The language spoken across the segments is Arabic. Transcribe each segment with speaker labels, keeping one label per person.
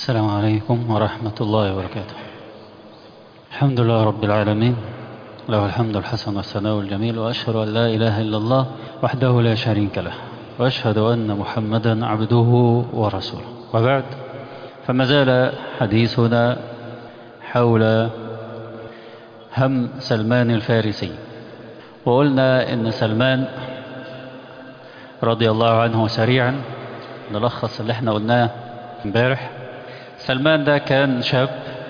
Speaker 1: السلام عليكم ورحمة الله وبركاته. الحمد لله رب العالمين، له الحمد الحسن والثناء الجميل، وأشهد أن لا إله إلا الله وحده لا شريك له، وأشهد أن محمدا عبده ورسوله. وبعد، فما زال حديثنا حول هم سلمان الفارسي. وقلنا إن سلمان رضي الله عنه سريعا نلخص اللي احنا قلناه امبارح. سلمان ده كان شاب،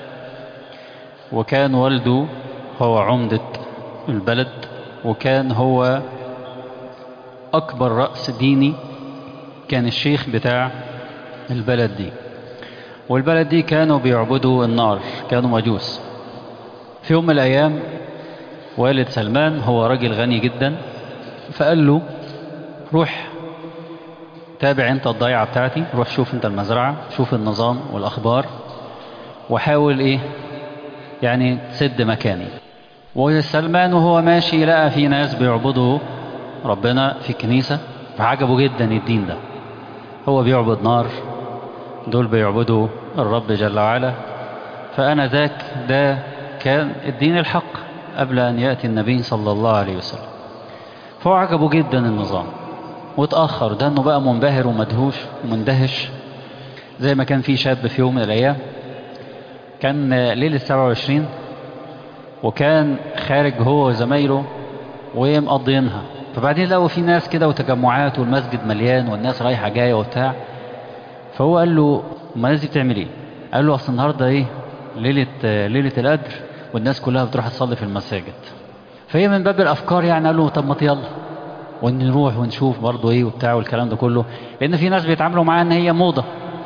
Speaker 1: وكان والده هو عمدة البلد، وكان هو أكبر رأس ديني، كان الشيخ بتاع البلد دي. والبلد دي كانوا بيعبدوا النار، كانوا مجوس. في يوم من الأيام والد سلمان هو راجل غني جدا، فقال له روح تابع انت الضيعة بتاعتي، روح شوف انت المزرعة، شوف النظام والأخبار، وحاول يعني تسد مكاني. وسلمان وهو ماشي لقى في ناس بيعبدوا ربنا في الكنيسة، فعجبه جدا الدين ده. هو بيعبد نار، دول بيعبدوا الرب جل وعلا. فأنا ذاك ده كان الدين الحق قبل أن يأتي النبي صلى الله عليه وسلم. فهو عجبه جدا النظام، واتأخر ده انه بقى منبهر ومدهوش ومندهش. زي ما كان في شاب في يوم من الأيام، كان ليلة 27، وكان خارج هو وزمايله ومقضينها. فبعدين لقوا في ناس كده وتجمعات، والمسجد مليان والناس رايحة جاية وبتاع. فهو قال له ما الناس دي بتعمل ايه؟ قال له اصل النهارده ليلة القدر، والناس كلها بتروح تصلي في المساجد. فهي من باب الافكار، يعني قال له طب ما يلا ونروح ونشوف برضه ايه وبتاع والكلام ده كله، لان في ناس بيتعاملوا معاها ان هي موضة.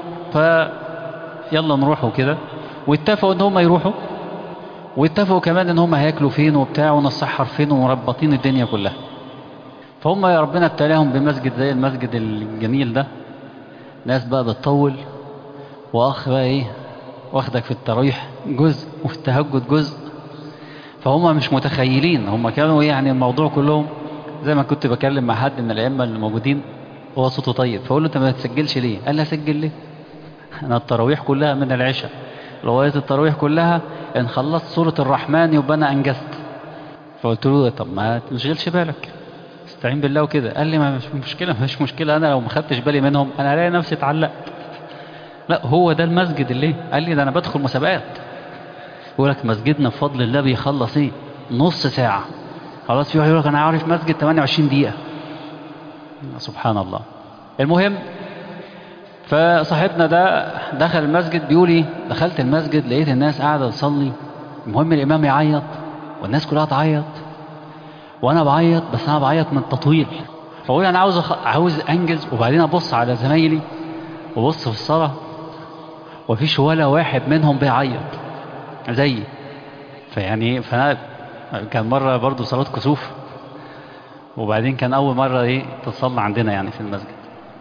Speaker 1: فيلا نروح وكده. واتفقوا ان هم يروحوا، واتفقوا كمان ان هم هياكلوا فين وبتاع ونسحر فين، ومربطين الدنيا كلها. فهم يا ربنا ابتلاهم بمسجد زي المسجد الجميل ده، ناس بقى بتطول، واخ بقى واخدك في التراويح جزء وفي التهجد جزء. فهم مش متخيلين، هم كانوا يعني الموضوع كلهم زي ما كنت بكلم مع حد من الائمه الموجودين، هو صوته طيب، فقول له انت ما تسجلش ليه؟ قال لي اسجل ليه؟ انا التراويح كلها من العشاء لغايه التراويح كلها، ان خلصت سوره الرحمن يبقى انا انجزت. فقلت له طب ما تشغلش بالك، استعين بالله وكده. قال لي ما مش مشكله، انا لو ما خدتش بالي منهم انا هلاقي نفسي اتعلقت. لا هو ده المسجد اللي قال لي ده انا بدخل مسابقات. يقول لك مسجدنا بفضل الله بيخلص نص ساعه، خلاص. في واحد يقول لك انا عارف مسجد 28 دقيقه. سبحان الله. المهم، فصاحبنا ده دخل المسجد، بيقول دخلت المسجد لقيت الناس قاعده تصلي. المهم الامام يعيط والناس كلها تعيط، وانا بعيط، بس انا بعيط من التطويل. فاقول انا عاوز انجز. وبعدين ابص على زمايلي وبص في الصلاه، ومفيش ولا واحد منهم بيعيط زيي. فانا كان مره برضو صلاه كسوف، وبعدين كان اول مره تتصلى عندنا يعني في المسجد.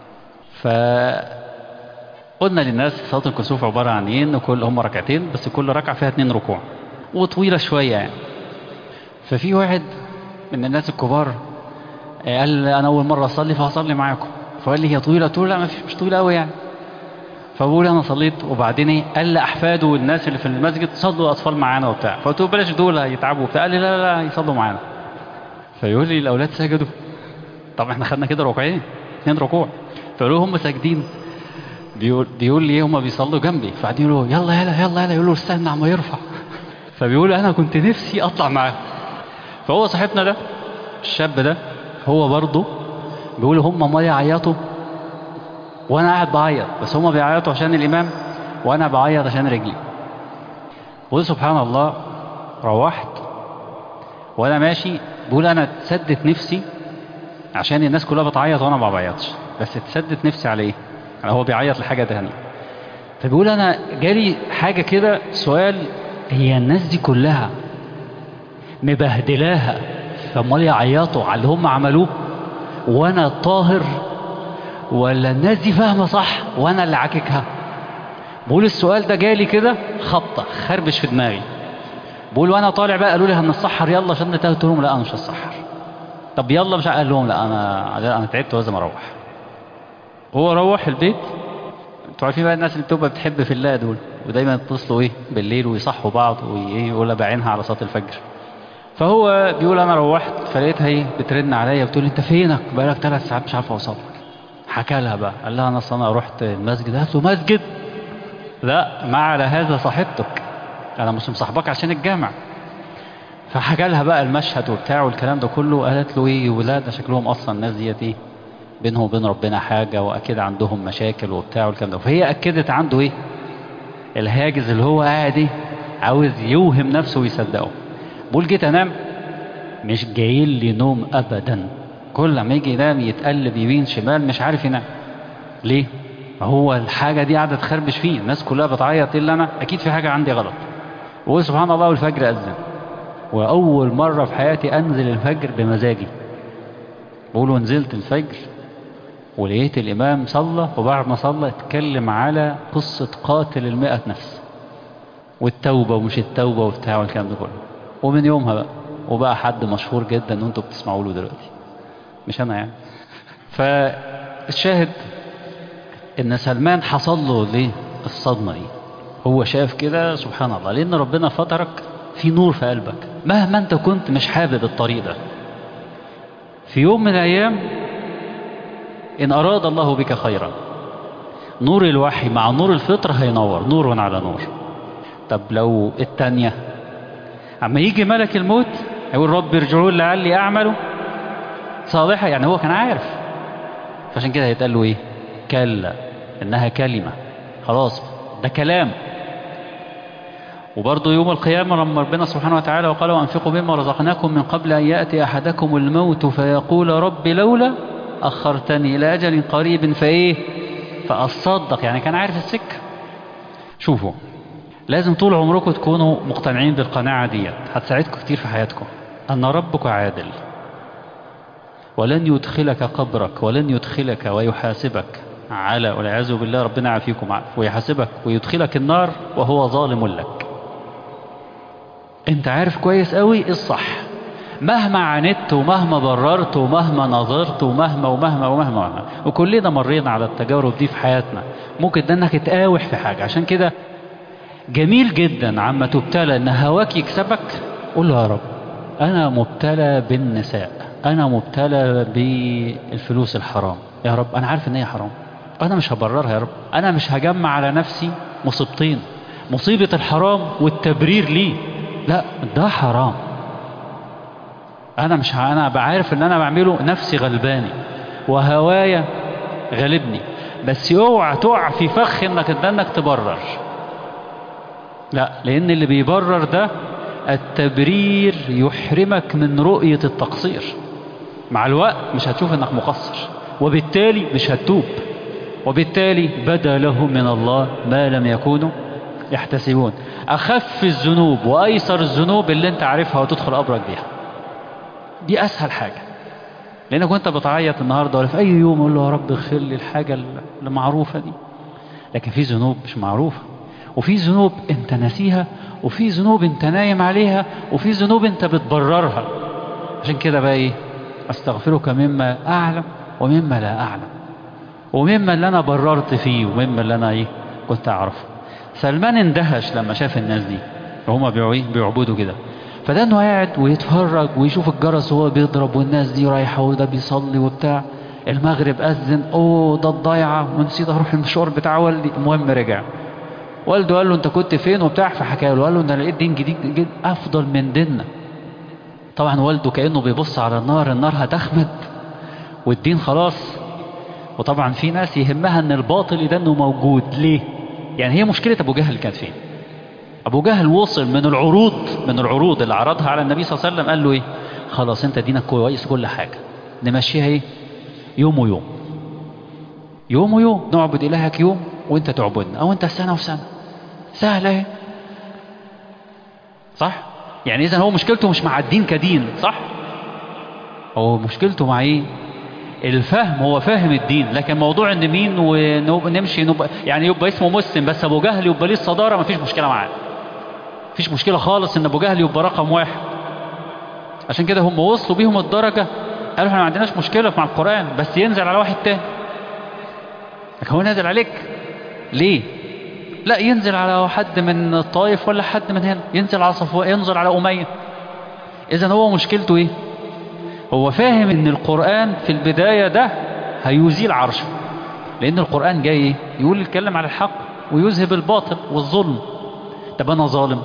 Speaker 1: فقلنا للناس صلاه الكسوف عباره عن ان هم ركعتين، بس كل ركعه فيها 2 ركوع وطويله شويه يعني. ففي واحد من الناس الكبار قال انا اول مره اصلي فهصلي معاكم. فقال لي هي طويله؟ قلت له لا مش طويله قوي يعني. فبقول انا صليت، وبعدين قال لاحفاده والناس اللي في المسجد صلوا اطفال معانا وبتاع. فقلت له بلاش دول هيتعبوا وبتاع. قال لي لا لا يصلوا معانا. فيقول لي الاولاد سجدوا. طب احنا خدنا كده ركوعين، 2 ركوع. فقالوا هم ساجدين. بيقول لي هم بيصلوا جنبي، فقاعدين يقولوا يلا يلا يلا يلا، يقول له استنى عم يرفع. فبيقول انا كنت نفسي اطلع معاه. فهو صاحبنا ده الشاب ده هو برضه بيقول هم ما يعيطوا وانا قاعد بعيط، بس هم بيعيطوا عشان الامام وانا بعيط عشان رجلي. بقول سبحان الله. روحت وانا ماشي بقول انا اتسدت نفسي عشان الناس كلها بتعيط وانا ما بعيطش، بس اتسدت نفسي على يعني هو بيعيط لحاجه تانية. فبيقول انا جالي حاجه كده سؤال، هي الناس دي كلها مبهدلاها فامال يعيطوا على اللي هم عملوه وانا طاهر، ولا الناس دي فاهمه صح وانا اللي عاككها؟ بقول السؤال ده جالي كده خبطه خربش في دماغي. بقول وانا طالع بقى قالوا لي هنسحر يلا عشان نتهت. قلت لهم لا انا مش هسحر. طب يلا مش قال لهم لا انا تعبت ولازم اروح. هو روح البيت انتوا عارفين بقى الناس اللي بتبقى بتحب في الله دول، ودايما يتصلوا ايه بالليل ويصحوا بعض ويقول بعينها على صلاة الفجر. فهو بيقول انا روحت فلقيتها ايه بترن عليا بتقول لي انت فينك بقالك 3 ساعات مش عارف اوصلك. حكى لها بقى، قال لها انا اصل انا رحت المسجد. قالت له مسجد؟ لا، ما على هذا صاحبتك، انا مش مصاحبك عشان الجامع. فحكى لها بقى المشهد وبتاع والكلام ده كله. قالت له ايه ولاد ده شكلهم اصلا الناس ديت ايه بينهم وبين ربنا حاجه، واكيد عندهم مشاكل وبتاع والكلام ده. فهي اكدت عنده ايه الهاجس اللي هو قاعد ايه عاوز يوهم نفسه ويصدقه. بقول جيت انام مش جاي لي نوم ابدا، كل ما يجي ينام يتقلب يمين شمال مش عارف ينام. ليه؟ ما هو الحاجه دي قاعده تخربش فيه، الناس كلها بتعيط الا انا، اكيد في حاجه عندي غلط. وقول سبحان الله والفجر اذن، واول مره في حياتي انزل الفجر بمزاجي. بقول ونزلت الفجر ولقيت الامام صلى، وبعد ما صلى اتكلم على قصه قاتل 100 نفس والتوبه ومش التوبه وبتاع والكلام ده كله. ومن يومها بقى وبقى حد مشهور جدا وانتوا بتسمعوا له دلوقتي، مش انا يعني. فالشاهد ان سلمان حصل له ليه الصدمه دي. هو شاف كده سبحان الله، لان ربنا فطرك في نور في قلبك مهما انت كنت مش حابب الطريق ده. في يوم من الايام ان اراد الله بك خيرا، نور الوحي مع نور الفطره هينور، نور على نور. طب لو التانية اما يجي ملك الموت يقول رب ارجعون لعلي اعمل صالحة، يعني هو كان عارف. فعشان كده هيتقال له ايه كلا انها كلمة، خلاص ده كلام. وبرضه يوم القيامة لما ربنا سبحانه وتعالى وقال وانفقوا مما رزقناكم من قبل ان يأتي احدكم الموت فيقول رب لولا اخرتني الى اجل قريب فايه فاصدق، يعني كان عارف السكة. شوفوا لازم طول عمركم تكونوا مقتنعين بالقناعة ديت، هتساعدكم كتير في حياتكم. أن ربك عادل ولن يدخلك قبرك ولن يدخلك ويحاسبك على والعياذ بالله ربنا يعافيكم ويحاسبك ويدخلك النار وهو ظالم لك. انت عارف كويس قوي الصح، مهما عاندت ومهما بررت ومهما نظرت ومهما ومهما ومهما ومهما، وكلنا مرينا على التجارب دي في حياتنا. ممكن ده انك تقاوح في حاجة. عشان كده جميل جدا عما تبتلى ان هواك يكسبك، قول له يا رب انا مبتلى بالنساء، انا مبتلى بالفلوس الحرام، يا رب انا عارف ان هي حرام، انا مش هبررها يا رب، انا مش هجمع على نفسي مصيبتين، مصيبة الحرام والتبرير ليه، لا ده حرام، انا بعرف ان انا بعمله نفسي غلباني وهوايا غالبني، بس اوعى تقع في فخ انك تبرر. لا، لان اللي بيبرر ده التبرير يحرمك من رؤية التقصير. مع الوقت مش هتشوف انك مقصر، وبالتالي مش هتتوب، وبالتالي بدا لهم من الله ما لم يكونوا يحتسبون. اخف الذنوب وايسر الذنوب اللي انت عارفها وتدخل قبرك بيها، دي اسهل حاجة. لانك وانت بتعيط النهاردة ولا في اي يوم قول له يا رب اغفر لي الحاجة المعروفة دي. لكن في ذنوب مش معروفة، وفي ذنوب انت ناسيها، وفي ذنوب انت نايم عليها، وفي ذنوب انت بتبررها. عشان كده بقى ايه استغفرك مما اعلم ومما لا اعلم، ومما اللي انا بررت فيه ومما اللي انا ايه كنت اعرفه. سلمان اندهش لما شاف الناس دي وهما بيعبدوا كده، فده انه قاعد ويتفرج ويشوف الجرس وهو بيضرب والناس دي رايحه وده بيصلي وبتاع. المغرب اذن، اوه ده الضيعه ونسيت اروح المشوار بتاع والدي. المهم رجع والده قال له انت كنت فين وبتاع، فحكى له قال له انا لقيت دين جديد افضل من ديننا. طبعا والده كانه بيبص على النار هتخمد والدين خلاص. وطبعا في ناس يهمها ان الباطل ده انه موجود. ليه؟ يعني هي مشكله ابو جهل كانت فين؟ ابو جهل وصل من العروض اللي عرضها على النبي صلى الله عليه وسلم، قال له ايه خلاص انت دينك كويس كل حاجه، نمشيها ايه يوم ويوم، يوم ويوم، نعبد الهك يوم وانت تعبدنا، او انت سنه وسنه، سهله اهي، صح؟ يعني اذا هو مشكلته مش مع الدين كدين، صح؟ هو مشكلته مع ايه؟ الفهم. هو فاهم الدين، لكن موضوع ان مين ونمشي يعني يبقى اسمه مسلم بس ابو جهل يبقى ليه الصداره، مفيش مشكله معاه، مفيش مشكله خالص ان ابو جهل يبقى رقم واحد. عشان كده هم وصلوا بيهم الدرجه قالوا احنا ما عندناش مشكله مع القران بس ينزل على واحد تاني، لكن هو نازل عليك. ليه؟ لا ينزل على حد من الطائف ولا حد من هنا، ينزل على صفوان، ينزل على أمية. إذا هو مشكلته إيه؟ هو فاهم إن القرآن في البداية ده هيزيل عرشه، لأن القرآن جاي يقول يتكلم على الحق ويذهب الباطل والظلم. طب أنا ظالم،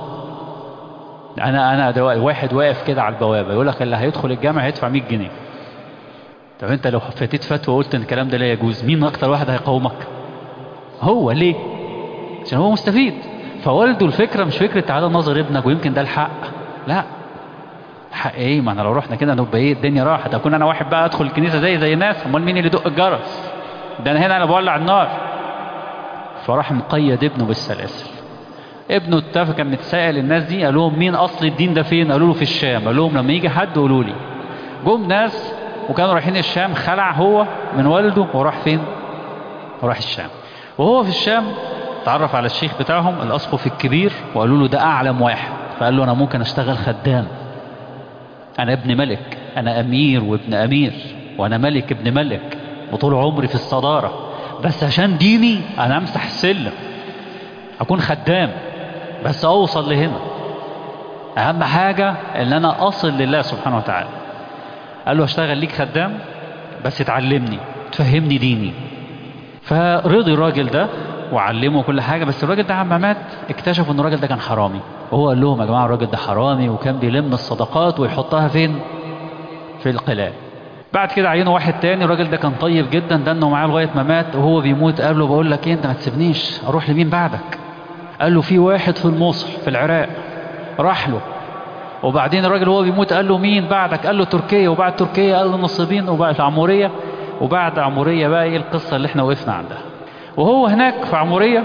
Speaker 1: أنا واحد واقف كده على البوابة يقول لك اللي هيدخل الجامع هيدفع 100 جنيه. طب أنت لو فتيت فتوى وقلت إن الكلام ده لا يجوز، مين أكتر واحد هيقاومك؟ هو. ليه؟ عشان هو مستفيد. فوالده الفكرة مش فكرة تعالى نظر ابنك ويمكن ده الحق، لا. حق ايه؟ ما احنا لو رحنا كده نبقى ايه؟ الدنيا راحت. اكون انا واحد بقى ادخل الكنيسة زي الناس، امال مين اللي يدق الجرس؟ ده انا هنا انا بولع النار. فراح مقيد ابنه بالسلاسل. ابنه اتفق، كان متسائل الناس دي، قال لهم مين اصل الدين ده فين؟ قالوا له في الشام. قال لهم لما يجي حد قولوا لي. جم ناس وكانوا رايحين الشام، خلع هو من والده وراح فين؟ وراح الشام. وهو في الشام تعرف على الشيخ بتاعهم الاسقف الكبير، وقالوا له ده اعلم واحد. فقال له انا ممكن اشتغل خدام، انا ابن ملك، انا امير وابن امير، وانا ملك ابن ملك، وطول عمري في الصدارة، بس عشان ديني انا امسح السلم، اكون خدام بس اوصل لهنا. اهم حاجة ان انا اصل لله سبحانه وتعالى. قال له اشتغل ليك خدام بس تعلمني تفهمني ديني. فرضي الراجل ده وعلمه كل حاجة. بس الراجل ده عما مات اكتشفوا ان الراجل ده كان حرامي، وهو قال لهم يا جماعة الراجل ده حرامي، وكان بيلم الصدقات ويحطها فين؟ في القلال. بعد كده عينوا واحد تاني، الراجل ده كان طيب جدا، ده انه معاه لغاية ما مات. وهو بيموت قال له بقول لك ايه، انت ما تسيبنيش اروح لمين بعدك؟ قال له في واحد في الموصل في العراق. راح له. وبعدين الراجل وهو بيموت قال له مين بعدك؟ قال له تركيا. وبعد تركيا قال له النصيبين. وبعد عمورية. وبعد عمورية بقى ايه القصة اللي احنا وقفنا عندها. وهو هناك في عمورية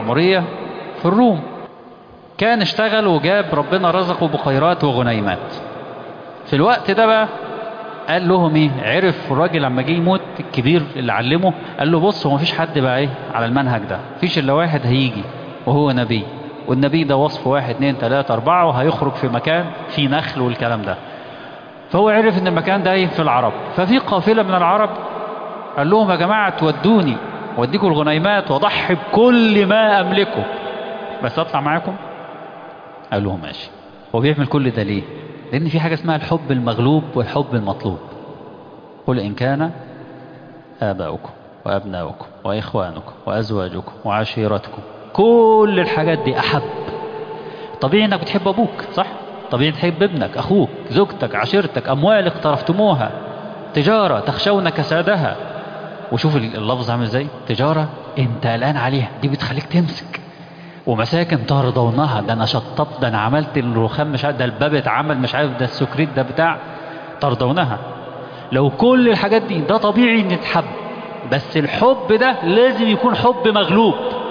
Speaker 1: في الروم، كان اشتغل وجاب ربنا رزقه بخيرات وغنيمات. في الوقت ده بقى قال لهم ايه؟ عرف الراجل لما جه يموت الكبير اللي علمه، قال له بص، هو مفيش حد بقى ايه على المنهج ده، مفيش الا واحد هيجي وهو نبي، والنبي ده وصف 1 2 3 4، وهيخرج في مكان فيه نخل والكلام ده. فهو عرف ان المكان ده ايه؟ في العرب. ففي قافلة من العرب قال لهم يا جماعة تودوني واديكم الغنيمات واضحي بكل ما املكه، بس اطلع معاكم. قال له ماشي. هو بيعمل كل ده ليه؟ لان في حاجة اسمها الحب المغلوب والحب المطلوب. قل ان كان آباؤكم وأبناؤكم وإخوانكم وأزواجكم وعشيرتكم، كل الحاجات دي أحب. طبيعي إنك بتحب أبوك، صح؟ طبيعي تحب ابنك، أخوك، زوجتك، عشيرتك، أموال اقترفتموها، تجارة تخشون كسادها. وشوف اللفظ عامل ازاي، تجارة انت قلقان عليها، دي بتخليك تمسك. ومساكن ترضونها، ده انا شطبت، ده انا عملت الرخام، مش عارف ده الباب اتعمل، مش عارف ده السكريت ده بتاع، ترضونها. لو كل الحاجات دي ده طبيعي ان تتحب، بس الحب ده لازم يكون حب مغلوب.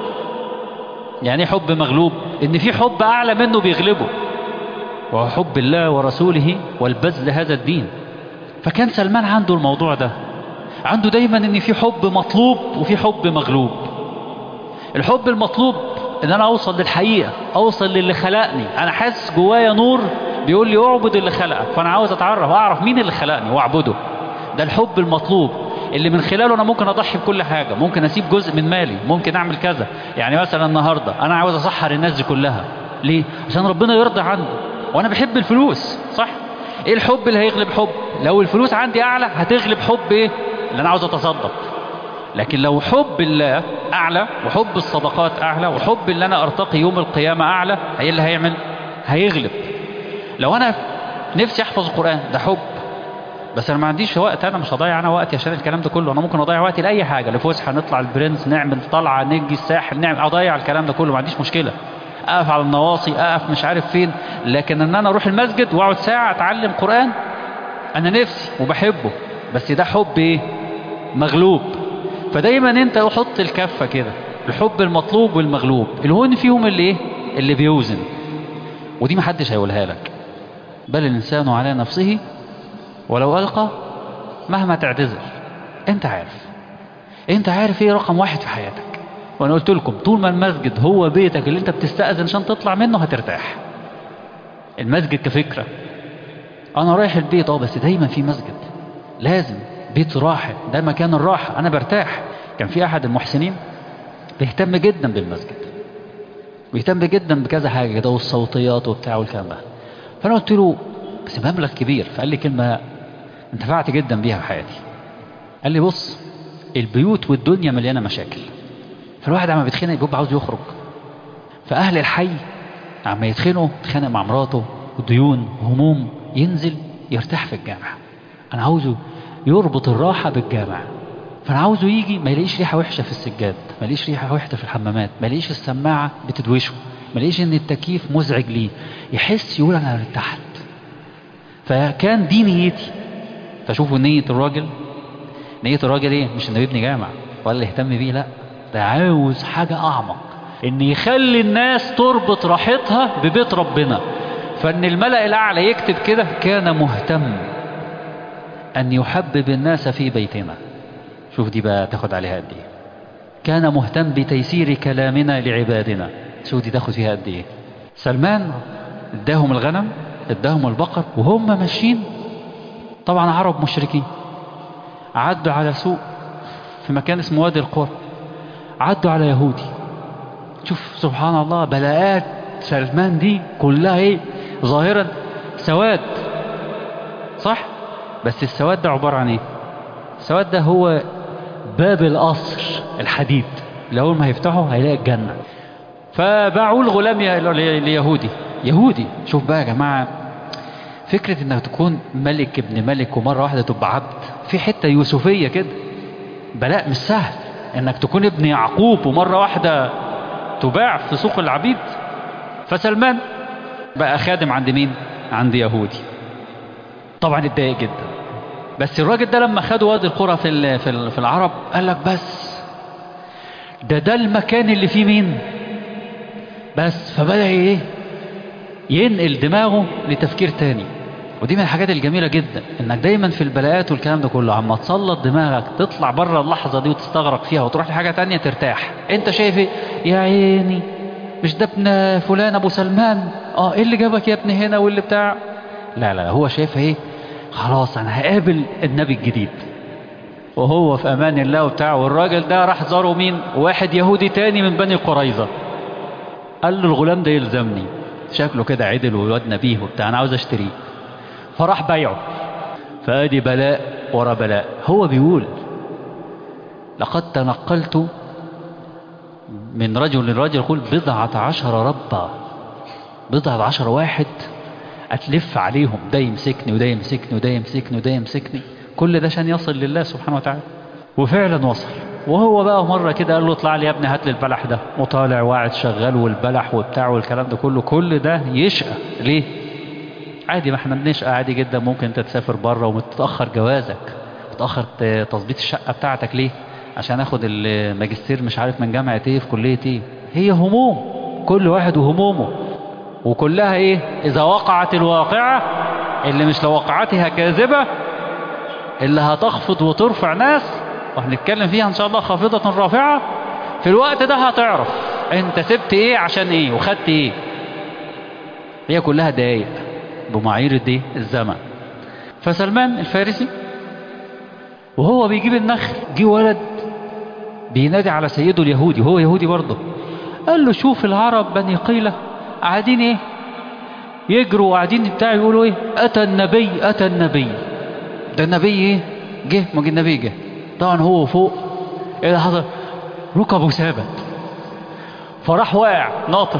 Speaker 1: يعني ايه حب مغلوب؟ ان في حب اعلى منه بيغلبه، وهو حب الله ورسوله والبذل هذا الدين. فكان سلمان عنده الموضوع ده، عنده دايما ان في حب مطلوب وفي حب مغلوب. الحب المطلوب ان انا اوصل للحقيقة، اوصل للي خلقني، انا حاسس جوايا نور بيقول لي اعبد اللي خلقك، فانا عاوز اتعرف اعرف مين اللي خلقني واعبده. ده الحب المطلوب اللي من خلاله انا ممكن اضحي بكل حاجة، ممكن اسيب جزء من مالي، ممكن اعمل كذا. يعني مثلا النهاردة انا عاوز اسحر الناس دي كلها، ليه؟ عشان ربنا يرضى عنه، وانا بحب الفلوس، صح؟ ايه الحب اللي هيغلب حب؟ لو الفلوس عندي اعلى هتغلب حب ايه؟ اللي انا عاوز اتصدق. لكن لو حب الله اعلى، وحب الصدقات اعلى، وحب اللي انا ارتقي يوم القيامة اعلى، هي اللي هيعمل، هيغلب. لو انا نفسي احفظ القرآن، ده حب، بس انا ما عنديش وقت، انا مش هضيع انا وقتي عشان الكلام ده كله. انا ممكن اضيع وقتي لاي حاجة، لفسحة، نطلع البرنس، نعمل طلعة، نجي الساحل، نعمل، اضيع الكلام ده كله، ما عنديش مشكلة. اقف على النواصي، اقف مش عارف فين. لكن ان انا اروح المسجد واقعد ساعة اتعلم قرآن، انا نفسي وبحبه، بس ده حب ايه؟ مغلوب. فدايما انت حط الكفة كده، الحب المطلوب والمغلوب، الهون فيهم اللي ايه؟ اللي بيوزن. ودي محدش هيقولها لك. بل الانسان على نفسه ولو ألقى، مهما تعتذر انت عارف، انت عارف ايه رقم واحد في حياتك. وانا قلت لكم طول ما المسجد هو بيتك اللي انت بتستأذن عشان تطلع منه هترتاح. المسجد كفكرة، انا رايح البيت بس دايما في مسجد، لازم بيت راحة، ده مكان الراحة، انا برتاح. كان في احد المحسنين بيهتم جدا بالمسجد، بيهتم جدا بكذا حاجة كده والصوتيات وبتاع والكلام ده. فأنا قلت له بس مبلغ كبير. فقال لي كلمة انتفعت جدا بيها في حياتي. قال لي بص، البيوت والدنيا مليانة مشاكل، فالواحد عم بيتخانق بيبقى عاوز يخرج. فأهل الحي عم يتخانق مع مراته وديون وهموم، ينزل يرتاح في الجامع. أنا عاوزه يربط الراحة بالجامع. فأنا عاوزه يجي ما يلاقيش ريحة وحشة في السجاد، ما يلاقيش ريحة وحشة في الحمامات، ما يلاقيش السماعة بتدوشه، ما يلاقيش إن التكييف مزعج ليه، يحس يقول أنا ارتحت. فكان دي نيتي. فشوفوا نية الراجل، نية الراجل ايه؟ مش انه يبني جامع ولا يهتم بيه، لا، ده عاوز حاجة اعمق، ان يخلي الناس تربط راحتها ببيت ربنا. فان الملأ الاعلى يكتب كده: كان مهتم ان يحبب الناس في بيتنا. شوف دي بقى تاخد عليها قد ايه. كان مهتم بتيسير كلامنا لعبادنا. شوف دي تاخد فيها قد ايه. سلمان اداهم الغنم، اداهم البقر، وهم ماشيين طبعا عرب مشركين، عدوا على سوق في مكان اسمه وادي القرى، عدوا على يهودي. شوف سبحان الله، بلاءات سلمان دي كلها ايه؟ ظاهرا سواد، صح؟ بس السواد ده عبارة عن ايه؟ السواد ده هو باب القصر الحديد اللي اول ما هيفتحه هيلاقي الجنة. فباعوا الغلام ليهودي. يهودي. شوف بقى يا جماعة، فكرة انك تكون ملك ابن ملك ومرة واحدة تبقى عبد، في حتة يوسفية كده. بلاء مش سهل انك تكون ابن يعقوب ومرة واحدة تباع في سوق العبيد. فسلمان بقى خادم عند مين؟ عند يهودي. طبعا اتضايق جدا. بس الراجل ده لما خدوا وادي القرى في العرب قال لك بس ده المكان اللي فيه مين بس. فبدأ ايه؟ ينقل دماغه لتفكير تاني. ودي من الحاجات الجميلة جدا، انك دايما في البلاءات والكلام ده كله عما تسلط دماغك تطلع بره اللحظة دي وتستغرق فيها وتروح لحاجة تانية ترتاح. انت شايف ايه؟ يا عيني، مش ده ابن فلان ابو سلمان؟ ايه اللي جابك يا ابن هنا واللي بتاع؟ لا لا، هو شايف ايه؟ خلاص انا هقابل النبي الجديد وهو في امان الله وبتاع. والراجل ده راح زاره مين؟ واحد يهودي تاني من بني قريظة. قال له الغلام ده يلزمني، شكله كده عدل والواد نبيه وبتاع، انا عاوز اشتريه. فراح بايعه. فادي بلاء ورا بلاء. هو بيقول لقد تنقلت من رجل لرجل، يقول 10 ربا، 10 واحد اتلف عليهم، ده يمسكني وده يمسكني وده يمسكني وده يمسكني، كل ده عشان يصل لله سبحانه وتعالى. وفعلا وصل. وهو بقى مرة كده قال له اطلع لي يا ابني هات لي البلح ده، وطالع وقاعد شغال والبلح وبتاع والكلام ده كله، كل ده يشقى ليه؟ عادي، ما احنا بنشقى عادي جدا. ممكن انت تسافر بره ومتأخر جوازك، متأخر تظبيط الشقة بتاعتك ليه؟ عشان اخد الماجستير مش عارف من جامعة ايه في كلية ايه. هي هموم، كل واحد وهمومه، وكلها ايه؟ اذا وقعت الواقعة، اللي مش لو وقعتها كاذبة، اللي هتخفض وترفع ناس، وهنتكلم فيها ان شاء الله خافضة رافعة. في الوقت ده هتعرف انت سبت ايه عشان ايه وخدت ايه. هي كلها دقايق بمعايير دي الزمن. فسلمان الفارسي وهو بيجيب النخل، جه ولد بينادي على سيده اليهودي، هو يهودي برضه. قال له شوف العرب بني قيلة قاعدين ايه؟ يجروا وقاعدين بتاع يقولوا ايه؟ اتى النبي، اتى النبي. ده النبي ايه؟ جه. ما جه النبي جه. طبعا هو فوق، ايه اللي حصل؟ ركبه ثابت، فراح واقع ناطط.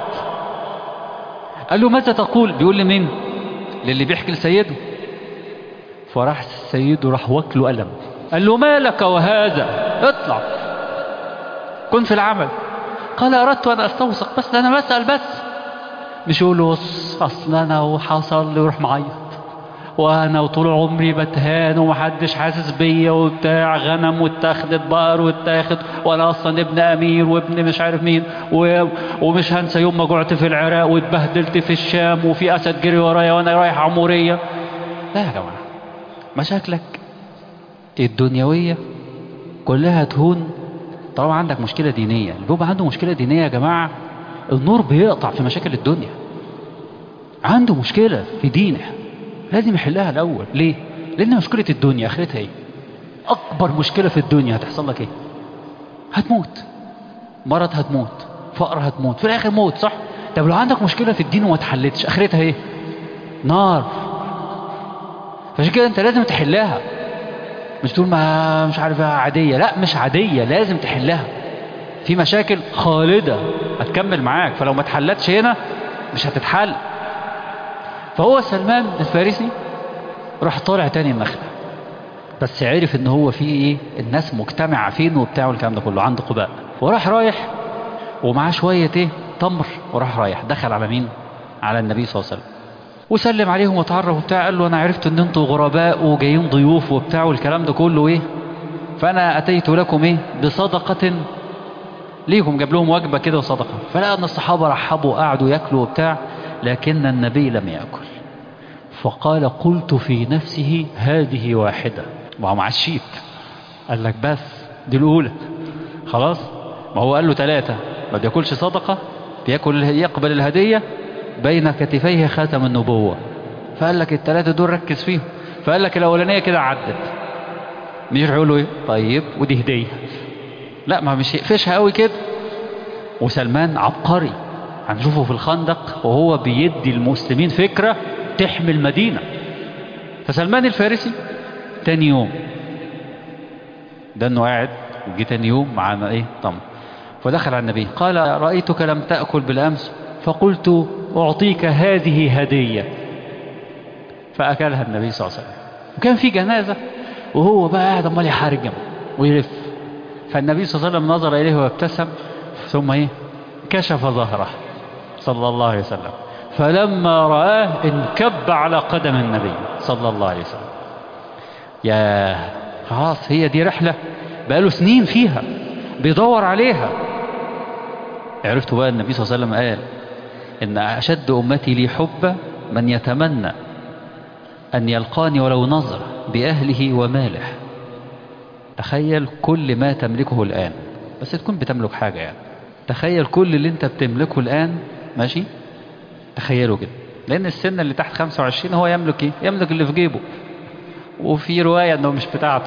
Speaker 1: قال له ماذا تقول؟ بيقول لمين؟ للي بيحكي لسيده. فراح سيده راح واكله قلم. قال له ما لك وهذا؟ اطلع كن في العمل. قال اردت ان استوثق، بس انا بسأل بس. مش يقول له اصل انا وحصل لي ويروح معيط، وانا وطول عمري بتهان ومحدش حاسس بيا وبتاع، غنم واتاخدت بقر واتاخد، وانا اصلا ابن امير وابن مش عارف مين ومش هنسى يوم ما جعت في العراق واتبهدلت في الشام وفي اسد جري ورايا وانا رايح عمورية. لا يا جماعة، مشاكلك الدنيوية كلها تهون طالما عندك مشكلة دينية. اللي بيبقى عنده مشكلة دينية يا جماعة النور بيقطع في مشاكل الدنيا. عنده مشكلة في دينه لازم يحلها الأول. ليه؟ لأن مشكلة الدنيا آخرتها ايه؟ أكبر مشكلة في الدنيا هتحصل لك ايه؟ هتموت. مرض هتموت، فقر هتموت، في الاخر موت، صح؟ طب لو عندك مشكلة في الدين وما اتحلتش اخرتها ايه؟ نار. فعشان كده انت لازم تحلها، مش تقول ما مش عارف عادية، لا مش عادية، لازم تحلها. في مشاكل خالدة هتكمل معاك، فلو ما اتحلتش هنا مش هتتحل. فهو سلمان الفارسي راح طالع تاني النخلة، بس عرف ان هو في ايه، الناس مجتمعة فين وبتاع والكلام ده كله عند قباء، وراح رايح ومعاه شوية ايه تمر، وراح رايح دخل على مين؟ على النبي صلى الله عليه وسلم، وسلم عليهم وتعرف وبتاع، قال له انا عرفت ان انتوا غرباء وجايين ضيوف وبتاع والكلام ده كله ايه، فانا اتيت لكم ايه بصدقة ليهم، جاب لهم وجبة كده وصدقة. فلقى ان الصحابة رحبوا وقعدوا ياكلوا وبتاع، لكن النبي لم يأكل. فقال قلت في نفسه هذه واحدة، ما هو معشيت، قال لك بس دي الأولى خلاص. ما هو قال له 3، ما بياكلش صدقة، بياكل يقبل الهدية، بين كتفيه خاتم النبوة. فقال لك ال3 دول ركز فيهم. فقال لك الأولانية كده عدت، مش يقول له ايه طيب ودي هدية، لا ما مش يقفشها قوي كده. وسلمان عبقري، هنشوفه في الخندق وهو بيدي المسلمين فكرة تحمي المدينة. فسلمان الفارسي تاني يوم ده انه قاعد، وجي تاني يوم معنا ايه طمر، فدخل على النبي قال رأيتك لم تأكل بالأمس، فقلت أعطيك هذه هدية، فأكلها النبي صلى الله عليه وسلم. وكان في جنازة وهو بقى قاعد عمال يحرجم ويلف، فالنبي صلى الله عليه وسلم نظر إليه وابتسم، ثم ايه كشف ظهره صلى الله عليه وسلم، فلما رآه انكب على قدم النبي صلى الله عليه وسلم. يا خلاص هي دي رحلة بقاله سنين فيها بيدور عليها. عرفتوا بقى النبي صلى الله عليه وسلم قال إن أشد أمتي لي حبا من يتمنى أن يلقاني ولو نظر بأهله وماله. تخيل كل ما تملكه الآن، بس تكون بتملك حاجة يعني، تخيل كل اللي انت بتملكه الآن، ماشي، تخيله كده، لأن السن اللي تحت 25 هو يملك ايه؟ يملك اللي في جيبه، وفي رواية انه مش بتاعته.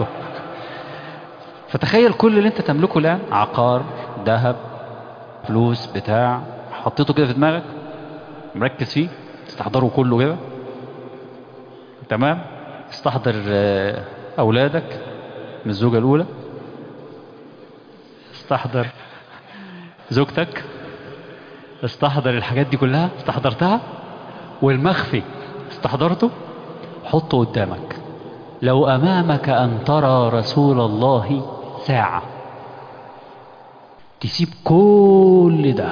Speaker 1: فتخيل كل اللي انت تملكه الآن، عقار، ذهب، فلوس، بتاع، حطيته كده في دماغك مركز فيه، تستحضره كله كده تمام. استحضر أولادك من الزوجة الأولى، استحضر زوجتك، استحضر الحاجات دي كلها استحضرتها، والمخفي استحضرته، حطه قدامك. لو أمامك أن ترى رسول الله ساعة، تسيب كل ده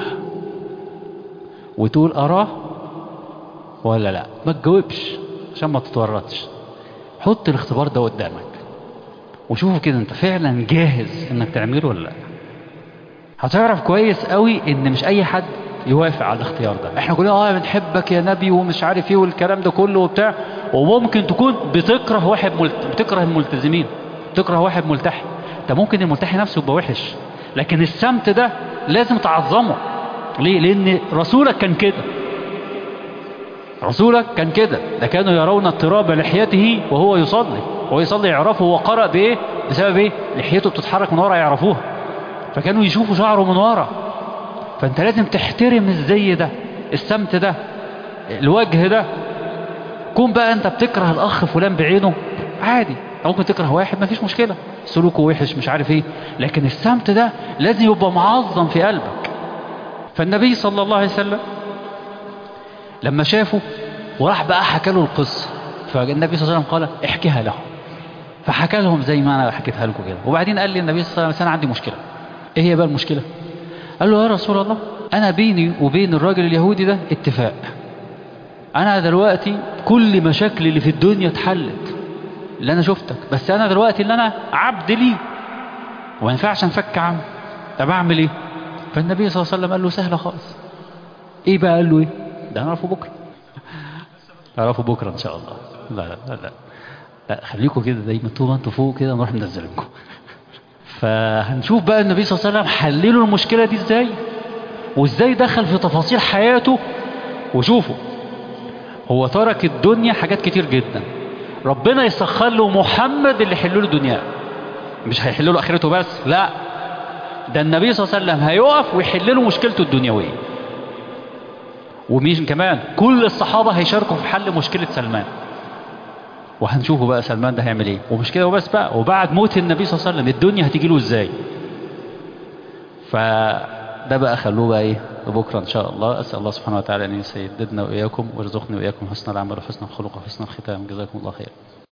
Speaker 1: وتقول أراه ولا لا؟ ما تجاوبش عشان ما تتورطش، حط الاختبار ده قدامك وشوفوا كده انت فعلا جاهز انك تعمله ولا لا. هتعرف كويس قوي ان مش اي حد يوافق على الاختيار ده. احنا كلنا بنحبك يا نبي ومش عارف ايه والكلام ده كله وبتاع، وممكن تكون بتكره واحد بتكره الملتزمين، بتكره واحد ملتحي. ده ممكن الملتحي نفسه يبقى وحش، لكن السمت ده لازم تعظمه. ليه؟ لان رسولك كان كده، رسولك كان كده. ده كانوا يرون اضطراب لحيته وهو يصلي، وهو يصلي يعرفوا هو قرأ بايه، بسبب ايه؟ لحيته بتتحرك من ورا يعرفوها، فكانوا يشوفوا شعره من ورا. فانت لازم تحترم الزي ده، السمت ده، الوجه ده. كون بقى انت بتكره الاخ فلان بعينه عادي، ممكن تكره واحد ما فيش مشكلة، سلوكه وحش مش عارف ايه، لكن السمت ده لازم يبقى معظم في قلبك. فالنبي صلى الله عليه وسلم لما شافه وراح بقى حكى له القصة، فالنبي صلى الله عليه وسلم قال احكيها لهم، فحكى لهم زي ما انا حكيتها لكم كده. وبعدين قال لي النبي صلى الله عليه وسلم انا عندي مشكلة. ايه هي بقى المشكلة؟ قال له يا رسول الله انا بيني وبين الراجل اليهودي ده اتفاق، انا دلوقتي كل مشاكلي اللي في الدنيا اتحلت، اللي انا شفتك، بس انا دلوقتي اللي انا عبد ليه وما ينفعش انفك عنه، طب اعمل ايه؟ فالنبي صلى الله عليه وسلم قال له سهلة خالص. ايه بقى؟ قال له ايه؟ ده نعرفه بكرة، نعرفه بكرة ان شاء الله. لا لا لا لا خليكم كده دايما طول ما انتوا فوق كده نروح منزلكم. فهنشوف بقى النبي صلى الله عليه وسلم حللوا المشكلة دي ازاي، وازاي دخل في تفاصيل حياته. وشوفوا هو ترك الدنيا حاجات كتير جدا، ربنا يسخر له محمد اللي يحل له دنياه، مش هيحل له اخرته بس، لا ده النبي صلى الله عليه وسلم هيقف ويحل له مشكلته الدنيوية. ومين كمان؟ كل الصحابة هيشاركوا في حل مشكلة سلمان. وهنشوفوا بقى سلمان ده هيعمل ايه. ومش كده وبس بقى، وبعد موت النبي صلى الله عليه وسلم الدنيا هتيجي له ازاي. فده بقى خلوه بقى ايه بكرة ان شاء الله. اسأل الله سبحانه وتعالى ان يسددنا واياكم ويرزقني واياكم حسن العمل وحسن الخلق وحسن الختام. جزاكم الله خير.